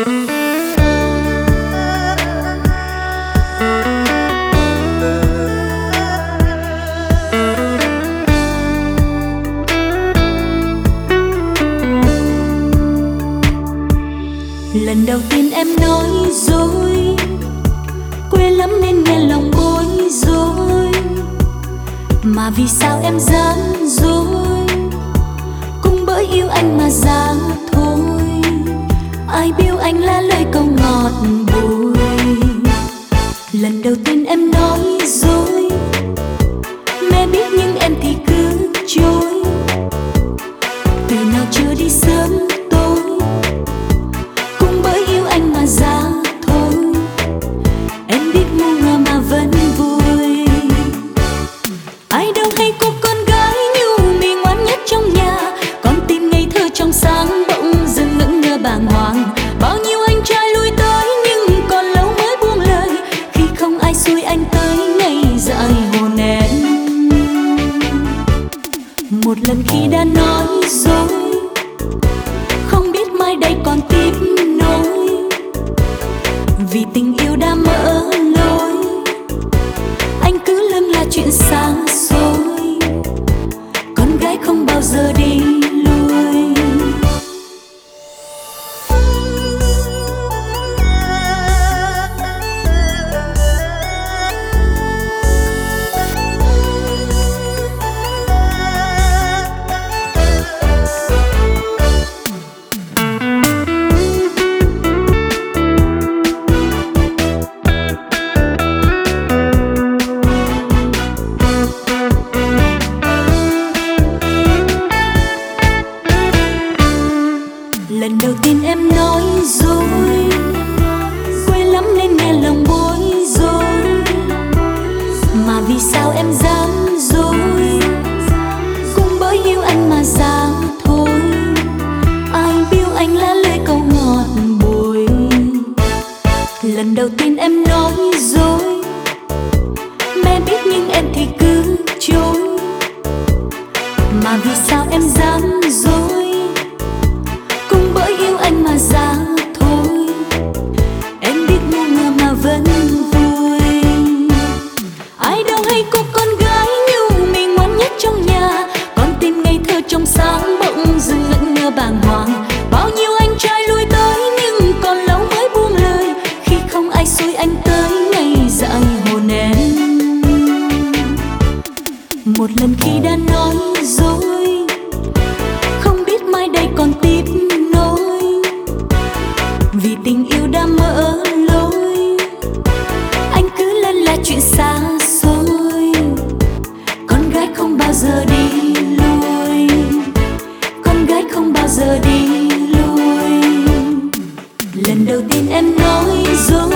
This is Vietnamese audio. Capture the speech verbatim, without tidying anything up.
Lần đầu tiên em nói dối, quê lắm nên nghe lòng bối rối. Mà vì sao em dám dối, cũng bởi yêu anh mà ra thôi. Ai biếu anh là lời câu ngọt bùi. Lần đầu tiên em nói dối, mẹ biết nhưng em thì cứ chối. Từ nào chưa đi sớm tối, cũng bởi yêu anh mà ra thôi. Em biết ngu ngơ mà vẫn vui. Ai đâu hay cô con gái nhu mì ngoan nhất trong nhà, con tim ngây thơ trong sáng bỗng dưng ngỡ ngơ bàng hoàng. Bao nhiêu anh trai lui tới nhưng còn lâu mới buông lời, khi không ai xui anh tới ngày dại hồn em. Một lần khi đã nói dối, không biết mai đây còn tiếp nối. Vì tình yêu đã mở lối, anh cứ lưng là chuyện xa xôi. Con gái không bao giờ đi lui. Lần đầu tiên em nói dối, quê lắm nên nghe lòng bối rối. Mà vì sao em dám dối, cũng bởi yêu anh mà ra thôi. Ai biếu anh là lời câu ngọt bùi. Lần đầu tiên em nói dối, mẹ biết nhưng em thì cứ chối. Mà vì sao em dám dối, bởi yêu anh mà ra thôi. Em biết ngu ngơ mà vẫn vui. Ai đâu hay cô con gái nhu mì ngoan nhất trong nhà, con tim ngây thơ trong sáng bỗng dưng ngẩn ngơ bàng hoàng. Bao nhiêu anh trai lui tới nhưng còn lâu mới buông lời, khi không ai xui anh tới ngày dại hồn em. Một lần khi đã nói dối, không biết mai đây còn tiếp nối. Vì tình yêu đã mở lối, anh cứ lân là chuyện xa xôi. Con gái không bao giờ đi lui, con gái không bao giờ đi lui. Lần đầu tiên em nói dối,